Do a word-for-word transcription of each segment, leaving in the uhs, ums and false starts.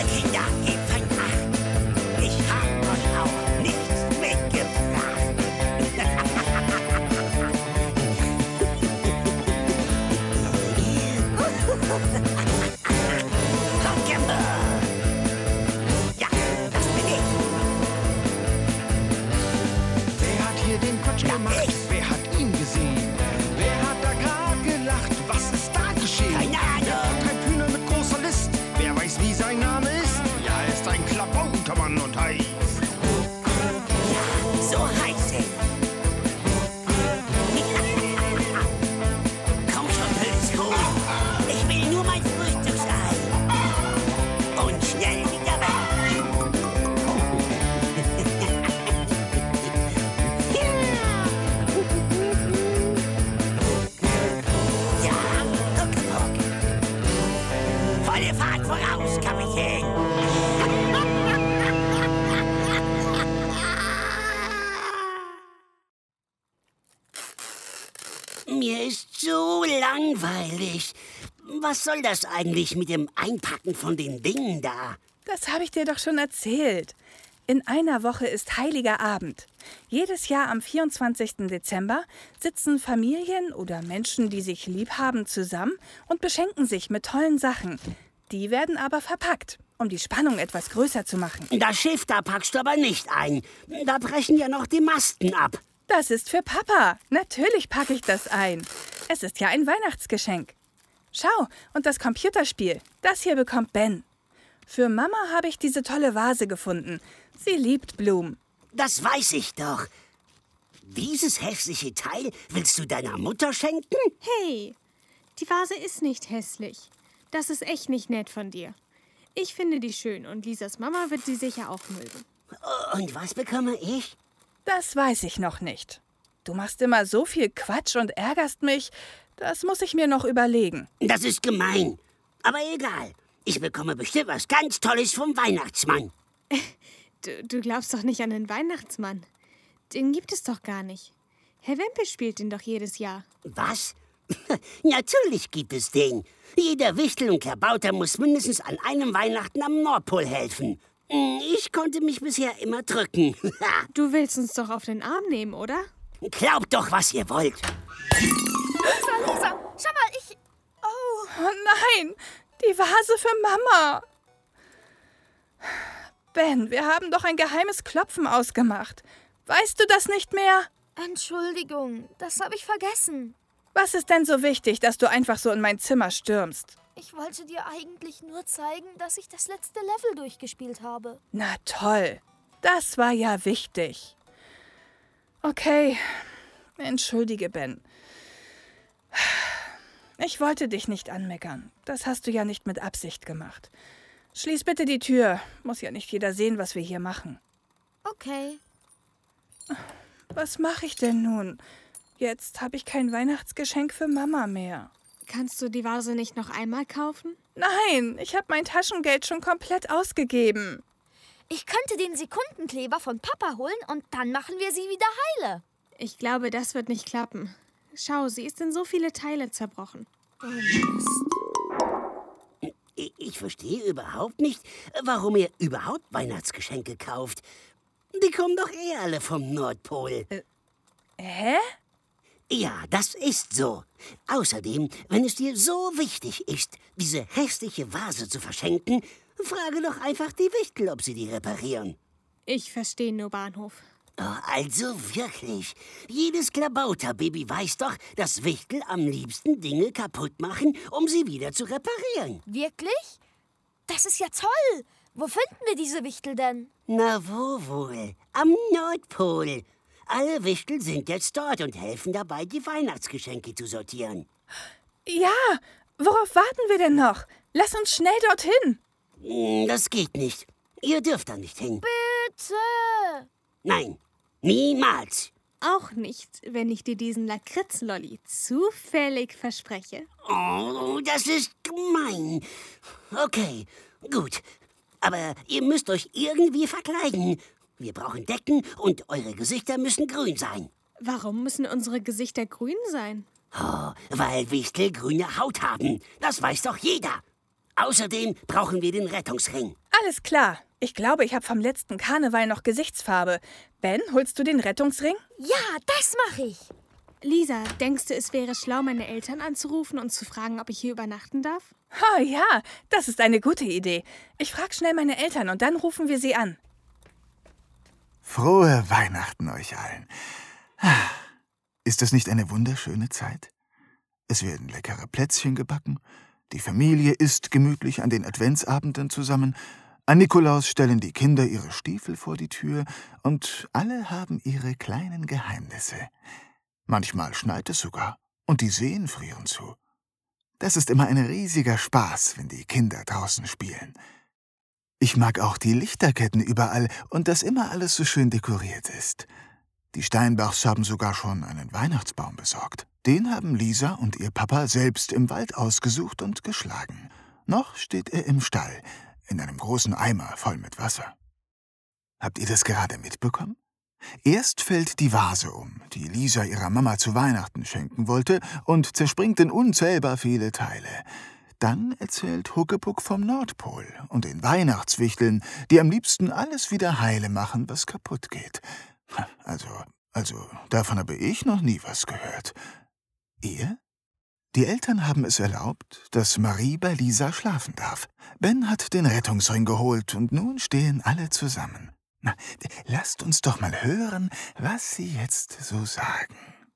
Kinder, gebt ein Acht. Ich hab euch auch nichts mitgebracht. Rock'n'Roll. Ja, das bin ich. Wer hat hier den Quatsch Ja, gemacht? ich. Wer hat ihn gesehen? Wer hat da gerade gelacht? Was ist da geschehen? Keine Ahnung. Ein Hühner mit großer List. Wer weiß, wie sein Name ist? Ja, er ist ein Klabautermann und heiß. Ja, so heiß ich. Komm schon, blödes Huhn. Ich will nur mein Frühstücksei. Und schnell wieder weg. Ja, guck, guck. Volle Fahrt voraus, Kapitän. Mir ist so langweilig. Was soll das eigentlich mit dem Einpacken von den Dingen da? Das habe ich dir doch schon erzählt. In einer Woche ist Heiliger Abend. Jedes Jahr am vierundzwanzigsten Dezember sitzen Familien oder Menschen, die sich lieb haben, zusammen und beschenken sich mit tollen Sachen. Die werden aber verpackt, um die Spannung etwas größer zu machen. Das Schiff, da packst du aber nicht ein. Da brechen ja noch die Masten ab. Das ist für Papa. Natürlich packe ich das ein. Es ist ja ein Weihnachtsgeschenk. Schau, und das Computerspiel. Das hier bekommt Ben. Für Mama habe ich diese tolle Vase gefunden. Sie liebt Blumen. Das weiß ich doch. Dieses hässliche Teil willst du deiner Mutter schenken? Hey, die Vase ist nicht hässlich. Das ist echt nicht nett von dir. Ich finde die schön und Lisas Mama wird sie sicher auch mögen. Und was bekomme ich? Das weiß ich noch nicht. Du machst immer so viel Quatsch und ärgerst mich. Das muss ich mir noch überlegen. Das ist gemein. Aber egal. Ich bekomme bestimmt was ganz Tolles vom Weihnachtsmann. Du, du glaubst doch nicht an den Weihnachtsmann. Den gibt es doch gar nicht. Herr Wempel spielt ihn doch jedes Jahr. Was? Natürlich gibt es den. Jeder Wichtel und Klabauter muss mindestens an einem Weihnachten am Nordpol helfen. Ich konnte mich bisher immer drücken. Du willst uns doch auf den Arm nehmen, oder? Glaubt doch, was ihr wollt. Lisa, Lisa, schau mal, ich... Oh nein, die Vase für Mama. Ben, wir haben doch ein geheimes Klopfen ausgemacht. Weißt du das nicht mehr? Entschuldigung, das habe ich vergessen. Was ist denn so wichtig, dass du einfach so in mein Zimmer stürmst? Ich wollte dir eigentlich nur zeigen, dass ich das letzte Level durchgespielt habe. Na toll, das war ja wichtig. Okay, entschuldige, Ben. Ich wollte dich nicht anmeckern. Das hast du ja nicht mit Absicht gemacht. Schließ bitte die Tür. Muss ja nicht jeder sehen, was wir hier machen. Okay. Was mache ich denn nun? Jetzt habe ich kein Weihnachtsgeschenk für Mama mehr. Kannst du die Vase nicht noch einmal kaufen? Nein, ich habe mein Taschengeld schon komplett ausgegeben. Ich könnte den Sekundenkleber von Papa holen und dann machen wir sie wieder heile. Ich glaube, das wird nicht klappen. Schau, sie ist in so viele Teile zerbrochen. Oh Mist. Ich, ich verstehe überhaupt nicht, warum ihr überhaupt Weihnachtsgeschenke kauft. Die kommen doch eh alle vom Nordpol. Äh, hä? Ja, das ist so. Außerdem, wenn es dir so wichtig ist, diese hässliche Vase zu verschenken, frage doch einfach die Wichtel, ob sie die reparieren. Ich verstehe nur Bahnhof. Oh, also wirklich. Jedes Klabauterbaby weiß doch, dass Wichtel am liebsten Dinge kaputt machen, um sie wieder zu reparieren. Wirklich? Das ist ja toll. Wo finden wir diese Wichtel denn? Na wo wohl? Am Nordpol. Alle Wichtel sind jetzt dort und helfen dabei, die Weihnachtsgeschenke zu sortieren. Ja, worauf warten wir denn noch? Lass uns schnell dorthin. Hm, Das geht nicht. Ihr dürft da nicht hin. Bitte. Nein, niemals. Auch nicht, wenn ich dir diesen Lakritz-Lolli zufällig verspreche. Oh, das ist gemein. Okay, gut. Aber ihr müsst euch irgendwie verkleiden. Wir brauchen Decken und eure Gesichter müssen grün sein. Warum müssen unsere Gesichter grün sein? Oh, weil Wichtel grüne Haut haben. Das weiß doch jeder. Außerdem brauchen wir den Rettungsring. Alles klar. Ich glaube, ich habe vom letzten Karneval noch Gesichtsfarbe. Ben, holst du den Rettungsring? Ja, das mache ich. Lisa, denkst du, es wäre schlau, meine Eltern anzurufen und zu fragen, ob ich hier übernachten darf? Ha, ja, das ist eine gute Idee. Ich frage schnell meine Eltern und dann rufen wir sie an. Frohe Weihnachten euch allen. Ist das nicht eine wunderschöne Zeit? Es werden leckere Plätzchen gebacken, die Familie isst gemütlich an den Adventsabenden zusammen, an Nikolaus stellen die Kinder ihre Stiefel vor die Tür und alle haben ihre kleinen Geheimnisse. Manchmal schneit es sogar und die Seen frieren zu. Das ist immer ein riesiger Spaß, wenn die Kinder draußen spielen. Ich mag auch die Lichterketten überall und dass immer alles so schön dekoriert ist. Die Steinbachs haben sogar schon einen Weihnachtsbaum besorgt. Den haben Lisa und ihr Papa selbst im Wald ausgesucht und geschlagen. Noch steht er im Stall, in einem großen Eimer voll mit Wasser. Habt ihr das gerade mitbekommen? Erst fällt die Vase um, die Lisa ihrer Mama zu Weihnachten schenken wollte, und zerspringt in unzählbar viele Teile. Dann erzählt Huckepuck vom Nordpol und den Weihnachtswichteln, die am liebsten alles wieder heile machen, was kaputt geht. Also, also, davon habe ich noch nie was gehört. Ihr? Die Eltern haben es erlaubt, dass Marie bei Lisa schlafen darf. Ben hat den Rettungsring geholt und nun stehen alle zusammen. Na, lasst uns doch mal hören, was sie jetzt so sagen.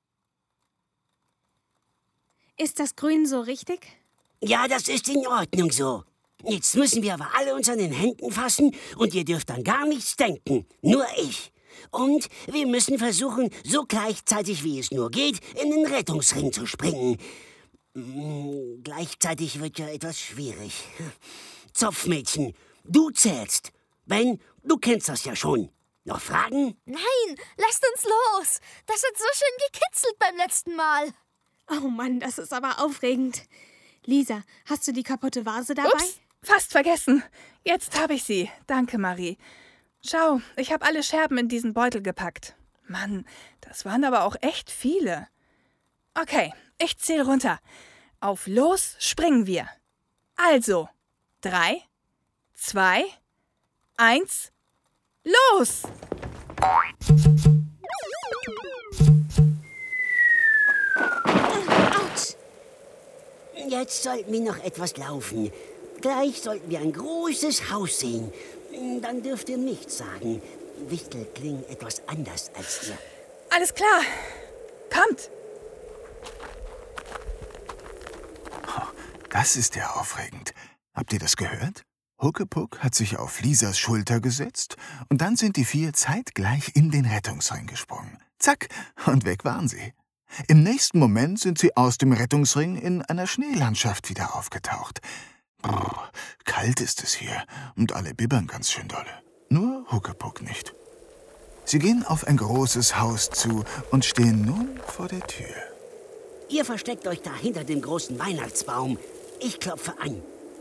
Ist das Grün so richtig? Ja, das ist in Ordnung so. Jetzt müssen wir aber alle uns an den Händen fassen und ihr dürft an gar nichts denken. Nur ich. Und wir müssen versuchen, so gleichzeitig wie es nur geht, in den Rettungsring zu springen. Hm, gleichzeitig wird ja etwas schwierig. Zopfmädchen, du zählst. Ben, du kennst das ja schon. Noch Fragen? Nein, lasst uns los. Das hat so schön gekitzelt beim letzten Mal. Oh Mann, das ist aber aufregend. Lisa, hast du die kaputte Vase dabei? Ups, fast vergessen. Jetzt habe ich sie. Danke, Marie. Schau, ich habe alle Scherben in diesen Beutel gepackt. Mann, das waren aber auch echt viele. Okay, ich zähle runter. Auf los springen wir. Also, drei, zwei, eins, los! Autsch! Jetzt sollten wir noch etwas laufen. Gleich sollten wir ein großes Haus sehen. Dann dürft ihr nichts sagen. Wichtel klingen etwas anders als ihr. Alles klar. Kommt. Das ist ja aufregend. Habt ihr das gehört? Huckepuck hat sich auf Lisas Schulter gesetzt und dann sind die vier zeitgleich in den Rettungsring gesprungen. Zack, und weg waren sie. Im nächsten Moment sind sie aus dem Rettungsring in einer Schneelandschaft wieder aufgetaucht. Brrr, kalt ist es hier und alle bibbern ganz schön dolle. Nur Huckepuck nicht. Sie gehen auf ein großes Haus zu und stehen nun vor der Tür. Ihr versteckt euch da hinter dem großen Weihnachtsbaum. Ich klopfe an.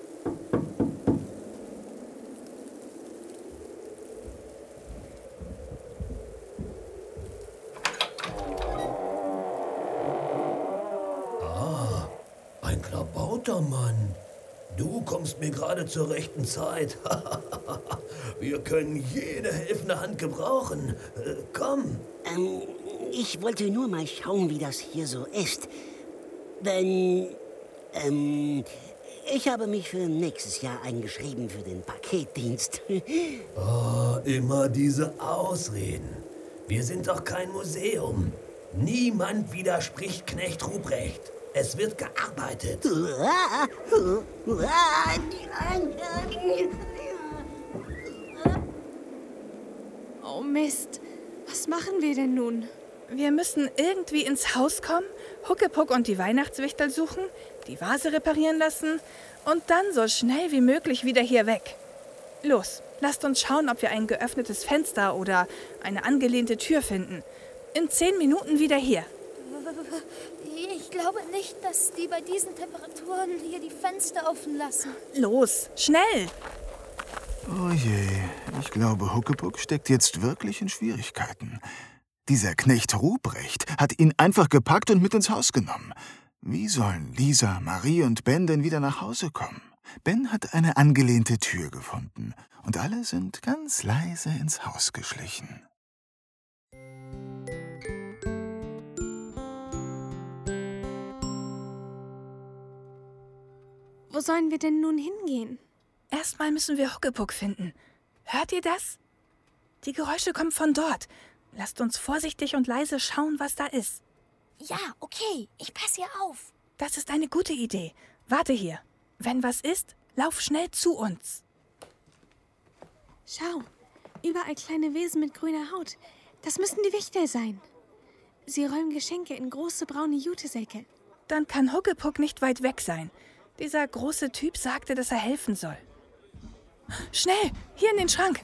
Ah, ein Klabautermann. Du kommst mir gerade zur rechten Zeit. Wir können jede helfende Hand gebrauchen. Äh, komm. Ähm, ich wollte nur mal schauen, wie das hier so ist. Denn, ähm, ich habe mich für nächstes Jahr eingeschrieben für den Paketdienst. Oh, immer diese Ausreden. Wir sind doch kein Museum. Niemand widerspricht Knecht Ruprecht. Es wird gearbeitet. Oh Mist, was machen wir denn nun? Wir müssen irgendwie ins Haus kommen, Huckepuck und die Weihnachtswichtel suchen, die Vase reparieren lassen und dann so schnell wie möglich wieder hier weg. Los, lasst uns schauen, ob wir ein geöffnetes Fenster oder eine angelehnte Tür finden. In zehn Minuten wieder hier. Ich glaube nicht, dass die bei diesen Temperaturen hier die Fenster offen lassen. Los, schnell! Oh je, ich glaube, Huckepuck steckt jetzt wirklich in Schwierigkeiten. Dieser Knecht Ruprecht hat ihn einfach gepackt und mit ins Haus genommen. Wie sollen Lisa, Marie und Ben denn wieder nach Hause kommen? Ben hat eine angelehnte Tür gefunden und alle sind ganz leise ins Haus geschlichen. Wo sollen wir denn nun hingehen? Erstmal müssen wir Huckepuck finden. Hört ihr das? Die Geräusche kommen von dort. Lasst uns vorsichtig und leise schauen, was da ist. Ja, okay. Ich passe hier auf. Das ist eine gute Idee. Warte hier. Wenn was ist, lauf schnell zu uns. Schau, überall kleine Wesen mit grüner Haut. Das müssen die Wichtel sein. Sie räumen Geschenke in große braune Jutesäcke. Dann kann Huckepuck nicht weit weg sein. Dieser große Typ sagte, dass er helfen soll. Schnell, hier in den Schrank.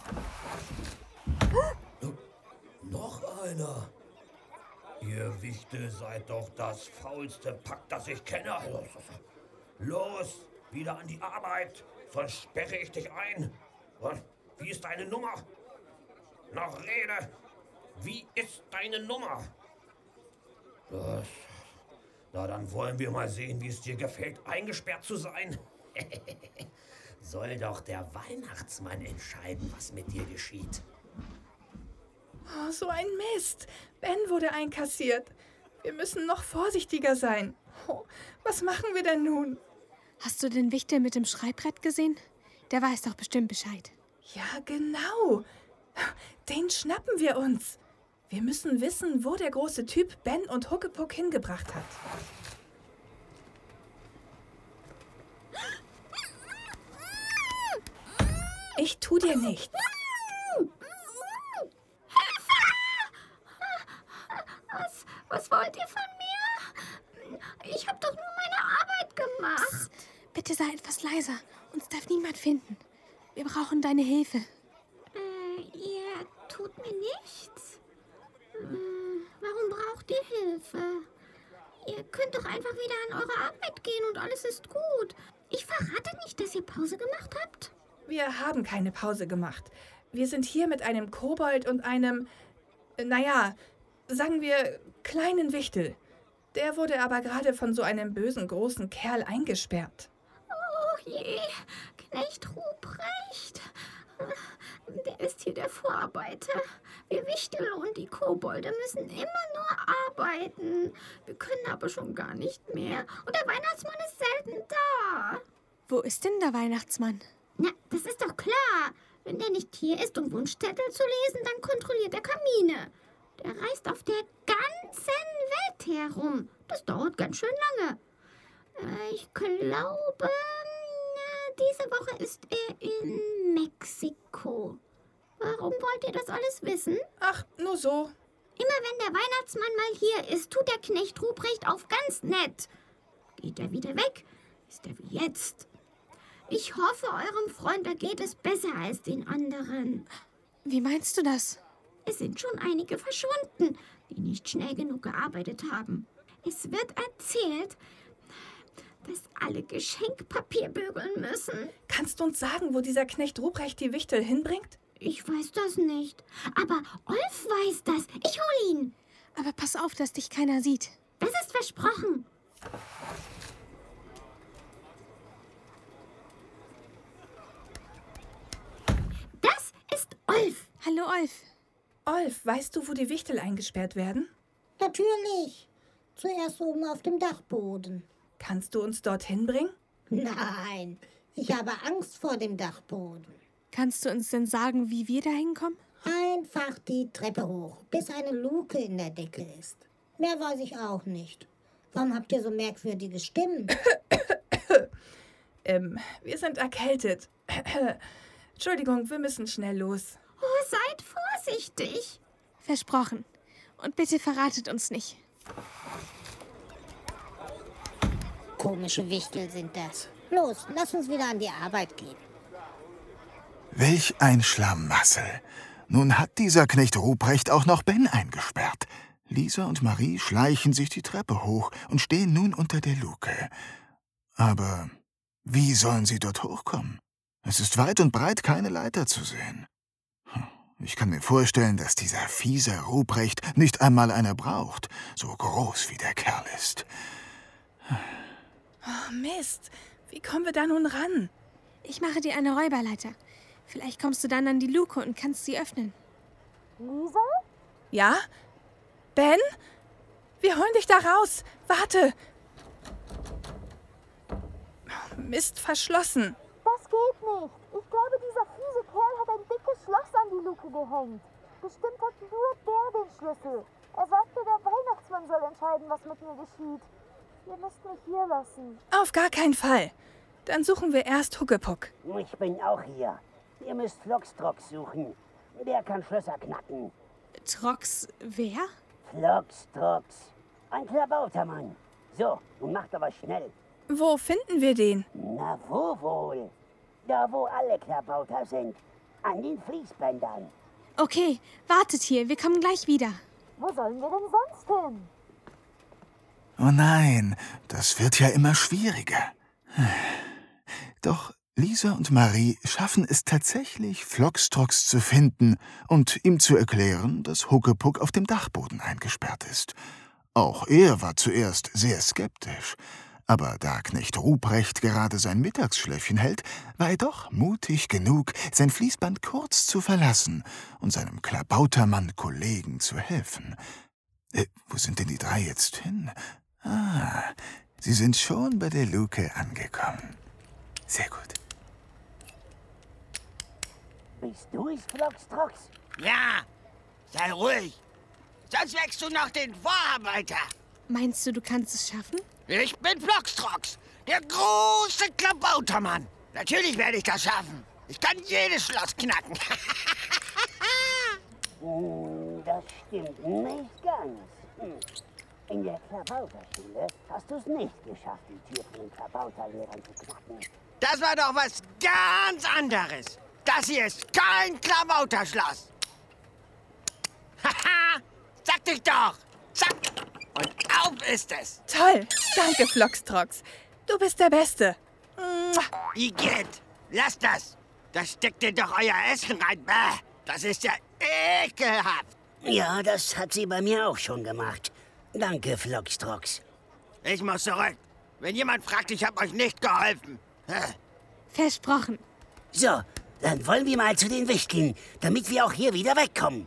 Noch einer. Ihr Wichtel seid doch das faulste Pack, das ich kenne. Los, wieder an die Arbeit, sonst sperre ich dich ein. Und wie ist deine Nummer? Noch Rede. Wie ist deine Nummer? Das, na, dann wollen wir mal sehen, wie es dir gefällt, eingesperrt zu sein. Soll doch der Weihnachtsmann entscheiden, was mit dir geschieht. Oh, so ein Mist. Ben wurde einkassiert. Wir müssen noch vorsichtiger sein. Oh, was machen wir denn nun? Hast du den Wichtel mit dem Schreibbrett gesehen? Der weiß doch bestimmt Bescheid. Ja, genau. Den schnappen wir uns. Wir müssen wissen, wo der große Typ Ben und Huckepuck hingebracht hat. Ich tu dir nichts. Was, was wollt ihr von mir? Ich habe doch nur meine Arbeit gemacht. Psst, bitte sei etwas leiser. Uns darf niemand finden. Wir brauchen deine Hilfe. Äh, ihr tut mir nichts? Hm, warum braucht ihr Hilfe? Ihr könnt doch einfach wieder an eure Arbeit gehen und alles ist gut. Ich verrate nicht, dass ihr Pause gemacht habt. Wir haben keine Pause gemacht. Wir sind hier mit einem Kobold und einem, naja, sagen wir, kleinen Wichtel. Der wurde aber gerade von so einem bösen, großen Kerl eingesperrt. Oh je, Knecht Ruprecht. Der ist hier der Vorarbeiter. Wir Wichtel und die Kobolde müssen immer nur arbeiten. Wir können aber schon gar nicht mehr. Und der Weihnachtsmann ist selten da. Wo ist denn der Weihnachtsmann? Na, das ist doch klar. Wenn der nicht hier ist, um Wunschzettel zu lesen, dann kontrolliert er Kamine. Der reist auf der ganzen Welt herum. Das dauert ganz schön lange. Äh, ich glaube, diese Woche ist er in Mexiko. Warum wollt ihr das alles wissen? Ach, nur so. Immer wenn der Weihnachtsmann mal hier ist, tut der Knecht Ruprecht auf ganz nett. Geht er wieder weg, ist er wie jetzt. Ich hoffe, eurem Freund ergeht es besser als den anderen. Wie meinst du das? Es sind schon einige verschwunden, die nicht schnell genug gearbeitet haben. Es wird erzählt, dass alle Geschenkpapier bügeln müssen. Kannst du uns sagen, wo dieser Knecht Ruprecht die Wichtel hinbringt? Ich weiß das nicht. Aber Olf weiß das. Ich hol ihn. Aber pass auf, dass dich keiner sieht. Das ist versprochen. Das ist Olf. Hallo, Olf. Olf, weißt du, wo die Wichtel eingesperrt werden? Natürlich. Zuerst oben auf dem Dachboden. Kannst du uns dorthin bringen? Nein, ich habe Angst vor dem Dachboden. Kannst du uns denn sagen, wie wir da hinkommen? Einfach die Treppe hoch, bis eine Luke in der Decke ist. Mehr weiß ich auch nicht. Warum habt ihr so merkwürdige Stimmen? ähm, wir sind erkältet. Entschuldigung, wir müssen schnell los. Oh, seid vorsichtig. Versprochen. Und bitte verratet uns nicht. Komische Wichtel sind das. Los, lass uns wieder an die Arbeit gehen. Welch ein Schlamassel. Nun hat dieser Knecht Ruprecht auch noch Ben eingesperrt. Lisa und Marie schleichen sich die Treppe hoch und stehen nun unter der Luke. Aber wie sollen sie dort hochkommen? Es ist weit und breit keine Leiter zu sehen. Ich kann mir vorstellen, dass dieser fiese Ruprecht nicht einmal eine braucht, so groß wie der Kerl ist. Oh, Mist. Wie kommen wir da nun ran? Ich mache dir eine Räuberleiter. Vielleicht kommst du dann an die Luke und kannst sie öffnen. Lisa? Ja? Ben? Wir holen dich da raus. Warte. Mist, verschlossen. Das geht nicht. Ich glaube, dieser fiese Kerl hat ein dickes Schloss an die Luke gehängt. Bestimmt hat nur der den Schlüssel. Er sagte, der Weihnachtsmann soll entscheiden, was mit mir geschieht. Ihr müsst mich hier lassen. Auf gar keinen Fall. Dann suchen wir erst Huckepuck. Ich bin auch hier. Ihr müsst Floxtrox suchen. Der kann Schlösser knacken. Trox, wer? Floxtrox. Ein Klabautermann. So, nun macht aber schnell. Wo finden wir den? Na, wo wohl? Da, wo alle Klabauter sind. An den Fließbändern. Okay, wartet hier. Wir kommen gleich wieder. Wo sollen wir denn sonst hin? Oh nein, das wird ja immer schwieriger. Doch Lisa und Marie schaffen es tatsächlich, Floxtrox zu finden und ihm zu erklären, dass Huckepuck auf dem Dachboden eingesperrt ist. Auch er war zuerst sehr skeptisch. Aber da Knecht Ruprecht gerade sein Mittagsschläfchen hält, war er doch mutig genug, sein Fließband kurz zu verlassen und seinem Klabautermann-Kollegen zu helfen. Äh, wo sind denn die drei jetzt hin? Ah, sie sind schon bei der Luke angekommen. Sehr gut. Bist du es, Floxtrox? Ja, sei ruhig. Sonst wächst du noch den Vorarbeiter. Meinst du, du kannst es schaffen? Ich bin Floxtrox, der große Klabautermann. Natürlich werde ich das schaffen. Ich kann jedes Schloss knacken. Hm, das stimmt nicht ganz. Hm. In der Klabauterschule hast du es nicht geschafft, die Tür von den Klabauterlehrern zu knacken. Das war doch was ganz anderes. Das hier ist kein Klabauterschloss. Haha, sagte ich doch. Zack. Und auf ist es. Toll. Danke, Floxtrox. Du bist der Beste. Igitt, lasst das. Da steckt ihr doch euer Essen rein. Bäh, das ist ja ekelhaft. Ja, das hat sie bei mir auch schon gemacht. Danke, Floxtrox. Ich muss zurück. Wenn jemand fragt, ich habe euch nicht geholfen. Versprochen. So, dann wollen wir mal zu den Wichteln, damit wir auch hier wieder wegkommen.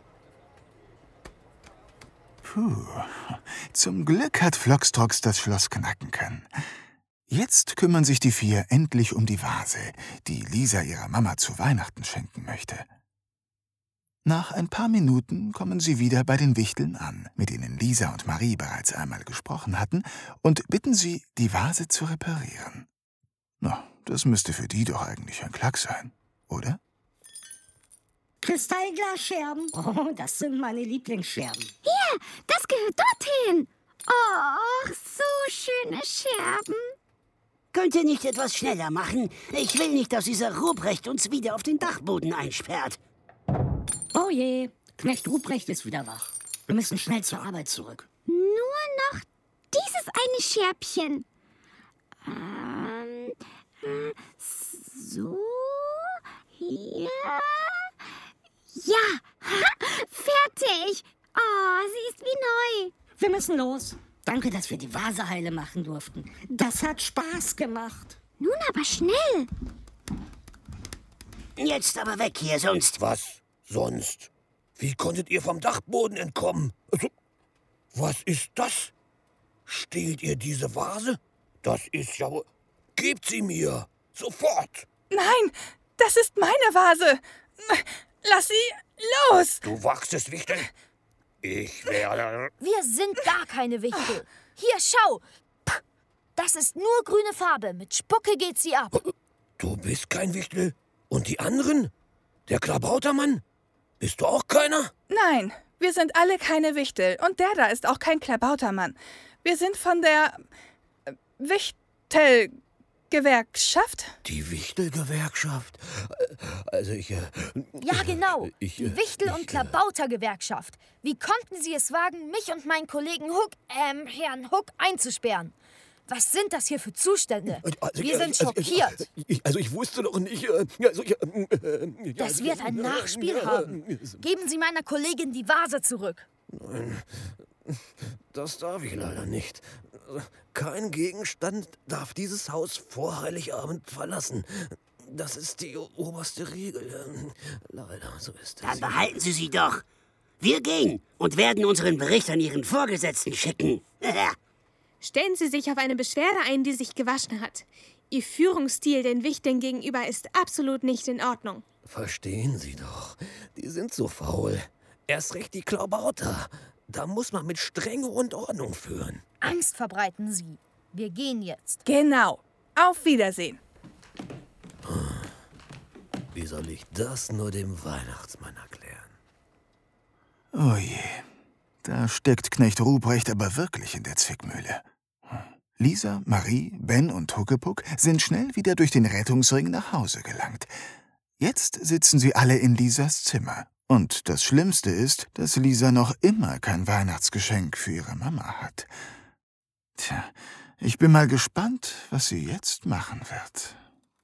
Puh, zum Glück hat Floxtrox das Schloss knacken können. Jetzt kümmern sich die vier endlich um die Vase, die Lisa ihrer Mama zu Weihnachten schenken möchte. Nach ein paar Minuten kommen sie wieder bei den Wichteln an, mit denen Lisa und Marie bereits einmal gesprochen hatten, und bitten sie, die Vase zu reparieren. Na, das müsste für die doch eigentlich ein Klack sein, oder? Kristallglasscherben. Oh, das sind meine Lieblingsscherben. Hier, das gehört dorthin. Oh, so schöne Scherben. Könnt ihr nicht etwas schneller machen? Ich will nicht, dass dieser Ruprecht uns wieder auf den Dachboden einsperrt. Oh je, Knecht Ruprecht ist wieder wach. Wir müssen schnell zur Arbeit zurück. Nur noch dieses eine Scherbchen. Ähm, äh, so, hier. Ja, fertig. Oh, sie ist wie neu. Wir müssen los. Danke, dass wir die Vase heile machen durften. Das hat Spaß gemacht. Nun aber schnell. Jetzt aber weg hier, sonst... Was sonst? Wie konntet ihr vom Dachboden entkommen? Also, was ist das? Stehlt ihr diese Vase? Das ist ja... Gebt sie mir! Sofort! Nein, das ist meine Vase. Lass sie los. Du wachsest, Wichtel. Ich werde... Wir sind gar keine Wichtel. Hier, schau. Das ist nur grüne Farbe. Mit Spucke geht sie ab. Du bist kein Wichtel? Und die anderen? Der Klabautermann? Bist du auch keiner? Nein, wir sind alle keine Wichtel. Und der da ist auch kein Klabautermann. Wir sind von der äh, Wichtelgewerkschaft. Die Wichtelgewerkschaft? Also ich... Äh, Ja, genau. Ich, Die äh, Wichtel- ich, und Klabautergewerkschaft. Wie konnten Sie es wagen, mich und meinen Kollegen Huck, ähm, Herrn Huck einzusperren? Was sind das hier für Zustände? Also, Wir sind also, schockiert. Ich, also ich wusste doch nicht... Äh, also, ich, äh, äh, Das also, wird ein Nachspiel äh, haben. Geben Sie meiner Kollegin die Vase zurück. Das darf ich leider nicht. Kein Gegenstand darf dieses Haus vor Heiligabend verlassen. Das ist die oberste Regel. Leider, so ist es. Dann behalten Sie sie doch. Wir gehen und werden unseren Bericht an Ihren Vorgesetzten schicken. Stellen Sie sich auf eine Beschwerde ein, die sich gewaschen hat. Ihr Führungsstil den Wichteln gegenüber ist absolut nicht in Ordnung. Verstehen Sie doch. Die sind so faul. Erst recht die Klaubauter. Da muss man mit Strenge und Ordnung führen. Angst verbreiten Sie. Wir gehen jetzt. Genau. Auf Wiedersehen. Wie soll ich das nur dem Weihnachtsmann erklären? Oh je, da steckt Knecht Ruprecht aber wirklich in der Zwickmühle. Lisa, Marie, Ben und Huckepuck sind schnell wieder durch den Rettungsring nach Hause gelangt. Jetzt sitzen sie alle in Lisas Zimmer. Und das Schlimmste ist, dass Lisa noch immer kein Weihnachtsgeschenk für ihre Mama hat. Tja, ich bin mal gespannt, was sie jetzt machen wird.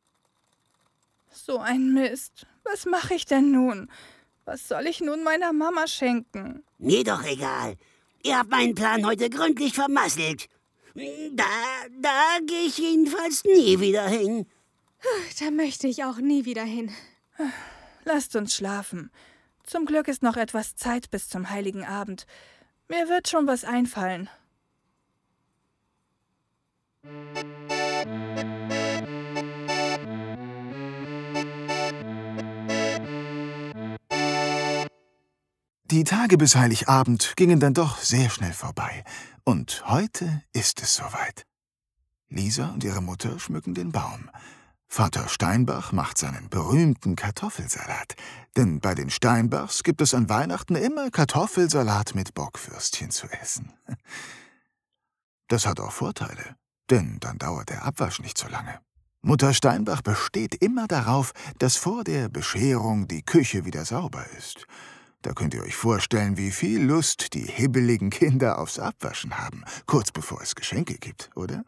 So ein Mist. Was mache ich denn nun? Was soll ich nun meiner Mama schenken? Mir doch egal. Ihr habt meinen Plan heute gründlich vermasselt. Da, da gehe ich jedenfalls nie wieder hin. Da möchte ich auch nie wieder hin. Lasst uns schlafen. Zum Glück ist noch etwas Zeit bis zum Heiligen Abend. Mir wird schon was einfallen. Die Tage bis Heiligabend gingen dann doch sehr schnell vorbei. Und heute ist es soweit. Lisa und ihre Mutter schmücken den Baum. Vater Steinbach macht seinen berühmten Kartoffelsalat. Denn bei den Steinbachs gibt es an Weihnachten immer Kartoffelsalat mit Bockwürstchen zu essen. Das hat auch Vorteile, denn dann dauert der Abwasch nicht so lange. Mutter Steinbach besteht immer darauf, dass vor der Bescherung die Küche wieder sauber ist. Da könnt ihr euch vorstellen, wie viel Lust die hibbeligen Kinder aufs Abwaschen haben, kurz bevor es Geschenke gibt, oder?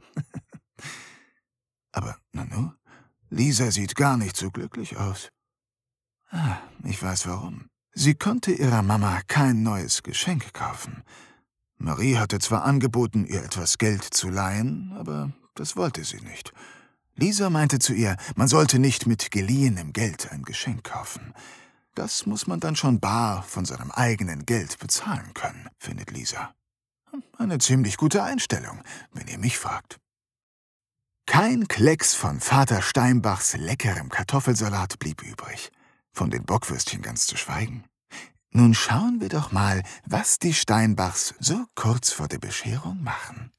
Aber, Nanu, Lisa sieht gar nicht so glücklich aus. Ah, ich weiß warum. Sie konnte ihrer Mama kein neues Geschenk kaufen. Marie hatte zwar angeboten, ihr etwas Geld zu leihen, aber das wollte sie nicht. Lisa meinte zu ihr, man sollte nicht mit geliehenem Geld ein Geschenk kaufen. Das muss man dann schon bar von seinem eigenen Geld bezahlen können, findet Lisa. Eine ziemlich gute Einstellung, wenn ihr mich fragt. Kein Klecks von Vater Steinbachs leckerem Kartoffelsalat blieb übrig, von den Bockwürstchen ganz zu schweigen. Nun schauen wir doch mal, was die Steinbachs so kurz vor der Bescherung machen.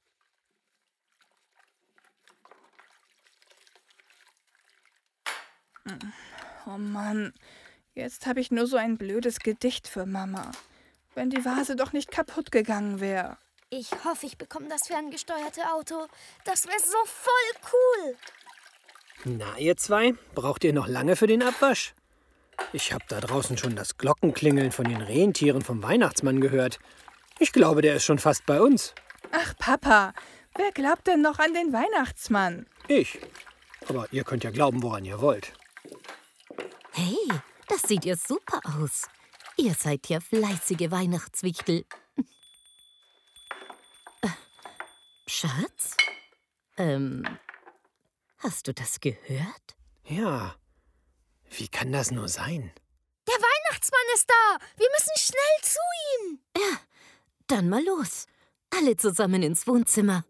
Oh Mann, jetzt habe ich nur so ein blödes Gedicht für Mama. Wenn die Vase doch nicht kaputt gegangen wäre. Ich hoffe, ich bekomme das ferngesteuerte Auto. Das wäre so voll cool. Na, ihr zwei, braucht ihr noch lange für den Abwasch? Ich habe da draußen schon das Glockenklingeln von den Rentieren vom Weihnachtsmann gehört. Ich glaube, der ist schon fast bei uns. Ach, Papa, wer glaubt denn noch an den Weihnachtsmann? Ich. Aber ihr könnt ja glauben, woran ihr wollt. Hey, das sieht ja super aus. Ihr seid ja fleißige Weihnachtswichtel. Äh, Schatz? Ähm, hast du das gehört? Ja. Wie kann das nur sein? Der Weihnachtsmann ist da. Wir müssen schnell zu ihm. Ja, dann mal los. Alle zusammen ins Wohnzimmer.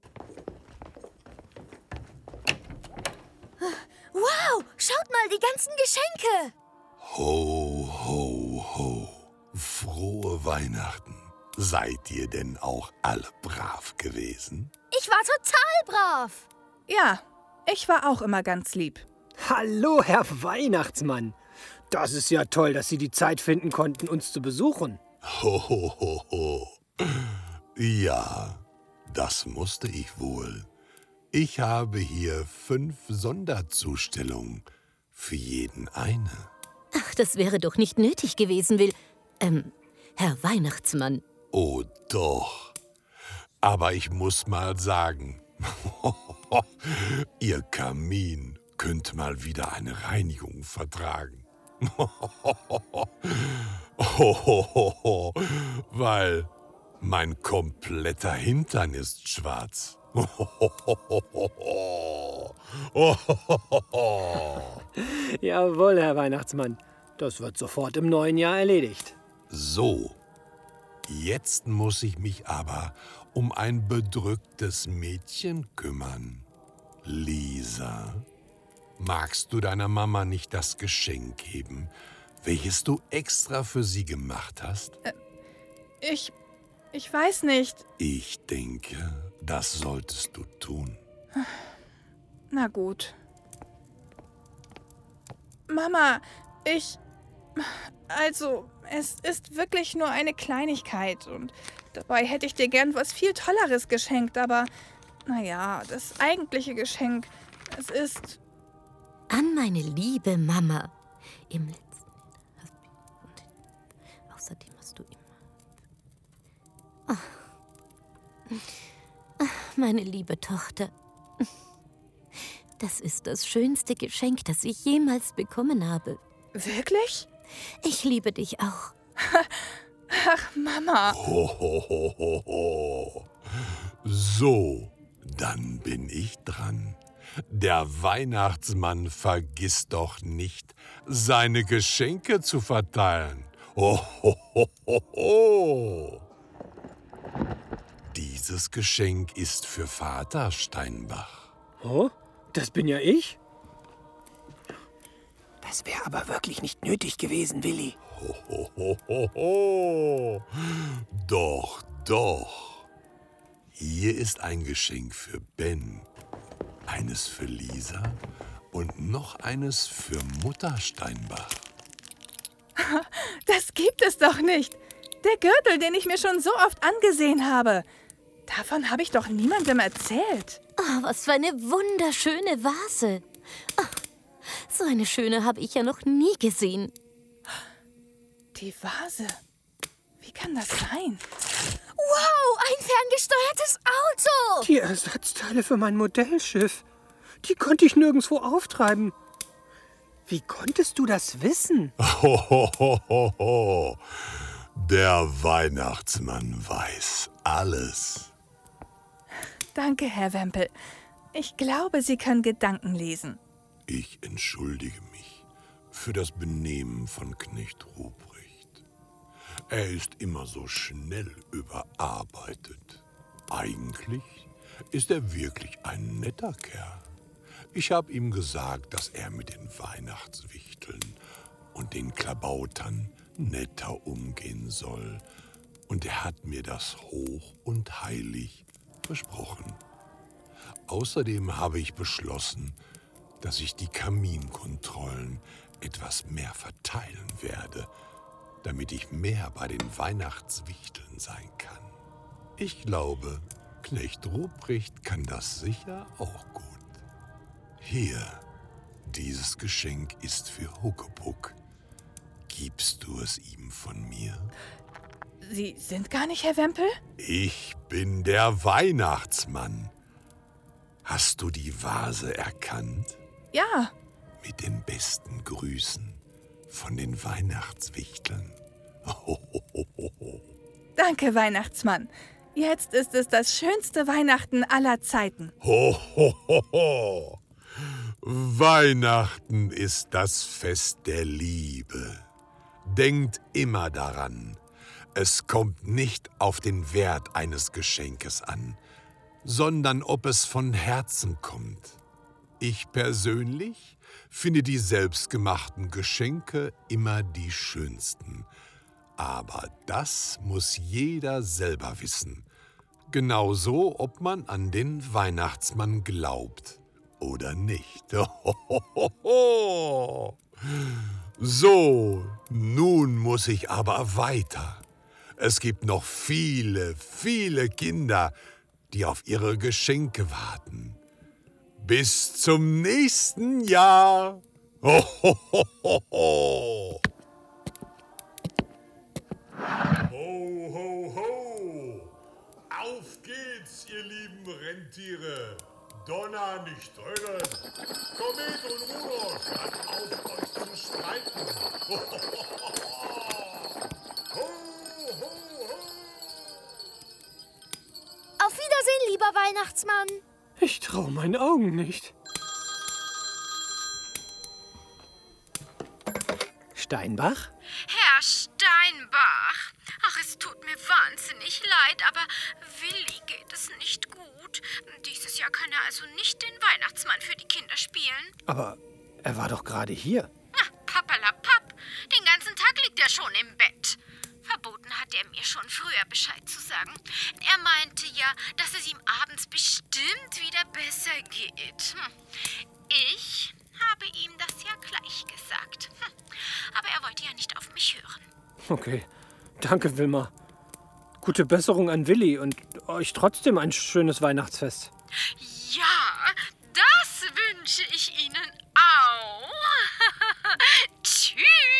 Wow, schaut mal, die ganzen Geschenke. Ho, ho, ho. Frohe Weihnachten. Seid ihr denn auch alle brav gewesen? Ich war total brav. Ja, ich war auch immer ganz lieb. Hallo, Herr Weihnachtsmann. Das ist ja toll, dass Sie die Zeit finden konnten, uns zu besuchen. Ho, ho, ho, ho. Ja, das musste ich wohl. Ich habe hier fünf Sonderzustellungen. Für jeden eine. Ach, das wäre doch nicht nötig gewesen, Will. Ähm, Herr Weihnachtsmann. Oh, doch. Aber ich muss mal sagen, Ihr Kamin könnte mal wieder eine Reinigung vertragen. Weil Mein kompletter Hintern ist schwarz. Jawohl, Herr Weihnachtsmann. Das wird sofort im neuen Jahr erledigt. So, jetzt muss ich mich aber um ein bedrücktes Mädchen kümmern. Lisa, magst du deiner Mama nicht das Geschenk geben, welches du extra für sie gemacht hast? Äh, ich... ich weiß nicht. Ich denke, das solltest du tun. Na gut. Mama, ich... Also, es ist wirklich nur eine Kleinigkeit und dabei hätte ich dir gern was viel Tolleres geschenkt, aber naja, das eigentliche Geschenk, es ist... An meine liebe Mama. Im letzten... Und außerdem hast du immer... Ach. Ach, meine liebe Tochter. Das ist das schönste Geschenk, das ich jemals bekommen habe. Wirklich? Ich liebe dich auch. Ach, Mama. Ho, ho, ho, ho, ho. So, dann bin ich dran. Der Weihnachtsmann vergisst doch nicht, seine Geschenke zu verteilen. Ho, ho, ho, ho, ho. Dieses Geschenk ist für Vater Steinbach. Oh, das bin ja ich? Das wäre aber wirklich nicht nötig gewesen, Willi. Ho, ho, ho, ho, ho. Doch, doch. Hier ist ein Geschenk für Ben, eines für Lisa und noch eines für Mutter Steinbach. Das gibt es doch nicht. Der Gürtel, den ich mir schon so oft angesehen habe. Davon habe ich doch niemandem erzählt. Oh, was für eine wunderschöne Vase. Oh, so eine schöne habe ich ja noch nie gesehen. Die Vase? Wie kann das sein? Wow, ein ferngesteuertes Auto! Die Ersatzteile für mein Modellschiff. Die konnte ich nirgendwo auftreiben. Wie konntest du das wissen? Ho, ho, ho, ho, ho. Der Weihnachtsmann weiß alles. Danke, Herr Wempel. Ich glaube, Sie können Gedanken lesen. Ich entschuldige mich für das Benehmen von Knecht Ruprecht. Er ist immer so schnell überarbeitet. Eigentlich ist er wirklich ein netter Kerl. Ich habe ihm gesagt, dass er mit den Weihnachtswichteln und den Klabautern netter umgehen soll. Und er hat mir das hoch und heilig versprochen. Außerdem habe ich beschlossen, dass ich die Kaminkontrollen etwas mehr verteilen werde, damit ich mehr bei den Weihnachtswichteln sein kann. Ich glaube, Knecht Ruprecht kann das sicher auch gut. Hier, dieses Geschenk ist für Huckepuck. Gibst du es ihm von mir? Sie sind gar nicht Herr Wempel? Ich bin der Weihnachtsmann. Hast du die Vase erkannt? Ja. Mit den besten Grüßen von den Weihnachtswichteln. Ho, ho, ho, ho. Danke, Weihnachtsmann. Jetzt ist es das schönste Weihnachten aller Zeiten. Ho, ho, ho, ho. Weihnachten ist das Fest der Liebe. Denkt immer daran, es kommt nicht auf den Wert eines Geschenkes an, sondern ob es von Herzen kommt. Ich persönlich finde die selbstgemachten Geschenke immer die schönsten. Aber das muss jeder selber wissen. Genauso, ob man an den Weihnachtsmann glaubt oder nicht. So, nun muss ich aber weiter. Es gibt noch viele, viele Kinder, die auf ihre Geschenke warten. Bis zum nächsten Jahr. Ho, ho, ho, ho, ho. Ho, ho, ho. Auf geht's, ihr lieben Rentiere. Donner nicht dröhnen. Komet und Rudolf, hört auf, euch zu streiten. Ho, ho, ho, ho. Ho, ho, ho. Weihnachtsmann? Ich traue meinen Augen nicht. Steinbach? Herr Steinbach, ach, es tut mir wahnsinnig leid, aber Willi geht es nicht gut. Dieses Jahr kann er also nicht den Weihnachtsmann für die Kinder spielen. Aber er war doch gerade hier. Na, pappalapapp, den ganzen Tag liegt er schon im Bett. Verboten hat er mir schon früher Bescheid zu sagen. Er meinte ja, dass es ihm abends bestimmt wieder besser geht. Hm. Ich habe ihm das ja gleich gesagt. Hm. Aber er wollte ja nicht auf mich hören. Okay, danke, Wilma. Gute Besserung an Willi und euch trotzdem ein schönes Weihnachtsfest. Ja, das wünsche ich Ihnen auch. Tschüss.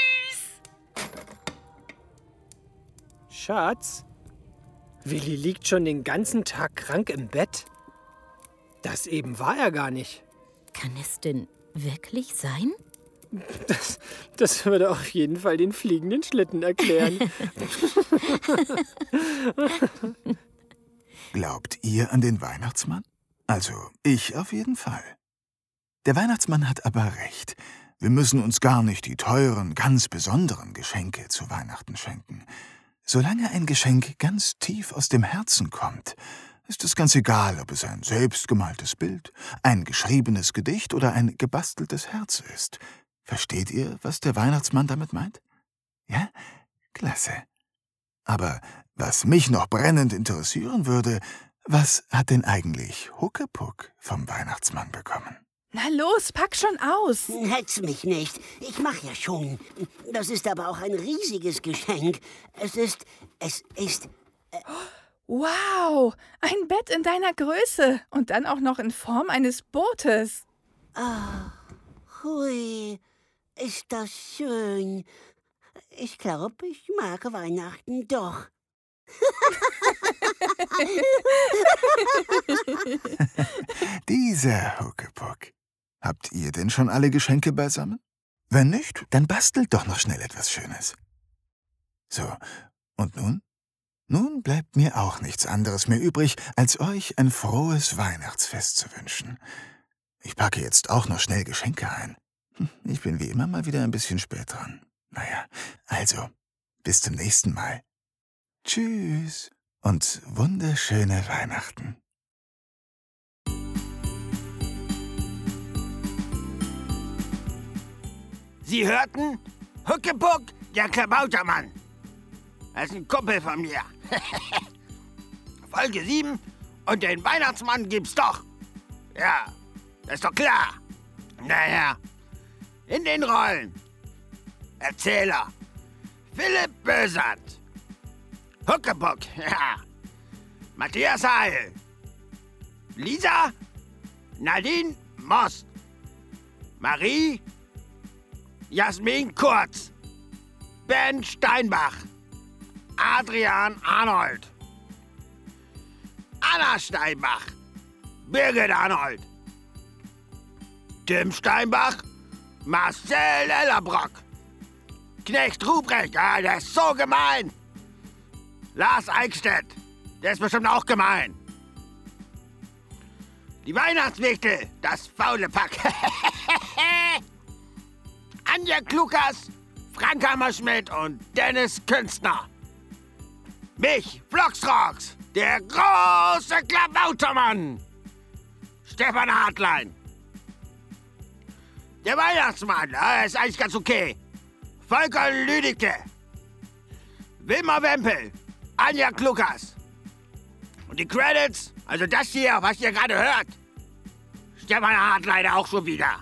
Schatz, Willi liegt schon den ganzen Tag krank im Bett. Das eben war er gar nicht. Kann es denn wirklich sein? Das, das würde auf jeden Fall den fliegenden Schlitten erklären. Glaubt ihr an den Weihnachtsmann? Also, ich auf jeden Fall. Der Weihnachtsmann hat aber recht. Wir müssen uns gar nicht die teuren, ganz besonderen Geschenke zu Weihnachten schenken. Solange ein Geschenk ganz tief aus dem Herzen kommt, ist es ganz egal, ob es ein selbstgemaltes Bild, ein geschriebenes Gedicht oder ein gebasteltes Herz ist. Versteht ihr, was der Weihnachtsmann damit meint? Ja? Klasse. Aber was mich noch brennend interessieren würde, was hat denn eigentlich Huckepuck vom Weihnachtsmann bekommen? Na los, pack schon aus. Hetz mich nicht. Ich mach ja schon. Das ist aber auch ein riesiges Geschenk. Es ist, es ist... Äh Wow, ein Bett in deiner Größe und dann auch noch in Form eines Bootes. Ah, hui, ist das schön. Ich glaube, ich mag Weihnachten doch. Dieser Huckepuck. Habt ihr denn schon alle Geschenke beisammen? Wenn nicht, dann bastelt doch noch schnell etwas Schönes. So, und nun? Nun bleibt mir auch nichts anderes mehr übrig, als euch ein frohes Weihnachtsfest zu wünschen. Ich packe jetzt auch noch schnell Geschenke ein. Ich bin wie immer mal wieder ein bisschen spät dran. Naja, also, bis zum nächsten Mal. Tschüss und wunderschöne Weihnachten. Sie hörten? Huckepuck, der Klabautermann. Das ist ein Kumpel von mir. Folge sieben und den Weihnachtsmann gibt's doch. Ja, das ist doch klar. Naja, in den Rollen. Erzähler. Philipp Bösert. Huckepuck, ja. Matthias Heil. Lisa. Nadine Most. Marie. Jasmin Kurz. Ben Steinbach. Adrian Arnold. Anna Steinbach. Birgit Arnold. Tim Steinbach. Marcel Ellerbrock. Knecht Ruprecht, ah, der ist so gemein. Lars Eickstedt, der ist bestimmt auch gemein. Die Weihnachtswichtel, das faule Pack. Anja Klukas, Frank Hammerschmidt und Dennis Künstner. Mich, Vlogsrocks, der große Klabautermann. Stefan Hartlein. Der Weihnachtsmann, ah, ist eigentlich ganz okay. Volker Lüdecke. Wilma Wempel. Anja Klukas. Und die Credits, also das hier, was ihr gerade hört. Stefan Hartlein auch schon wieder.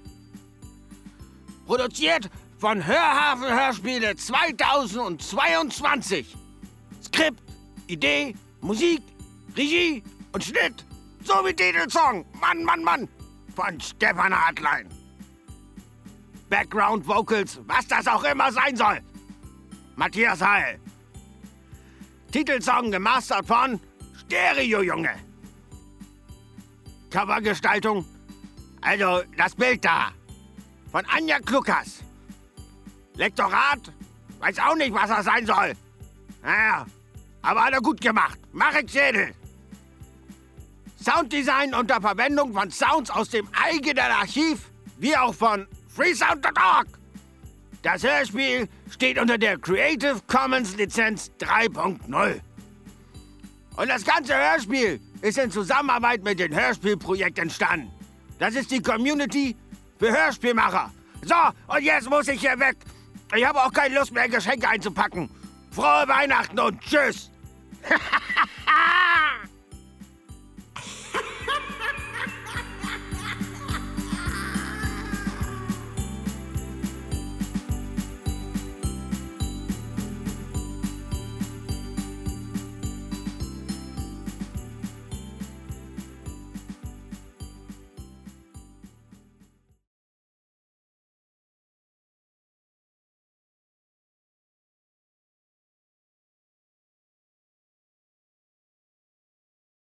Produziert von Hörhafen Hörspiele zweitausendzweiundzwanzig. Skript, Idee, Musik, Regie und Schnitt sowie Titelsong, Mann, Mann, Mann, von Stefan Hartlein. Background Vocals, was das auch immer sein soll. Matthias Heil. Titelsong gemastert von Stereo Junge. Covergestaltung, also das Bild da, von Anja Klukas. Lektorat, weiß auch nicht, was das sein soll. Naja, aber hat er gut gemacht. Marek Schädel. Sounddesign unter Verwendung von Sounds aus dem eigenen Archiv, wie auch von freesound punkt org. Das Hörspiel steht unter der Creative Commons Lizenz drei Punkt null. Und das ganze Hörspiel ist in Zusammenarbeit mit dem Hörspielprojekt entstanden. Das ist die Community für Hörspielmacher. So, und jetzt muss ich hier weg. Ich habe auch keine Lust mehr, Geschenke einzupacken. Frohe Weihnachten und tschüss.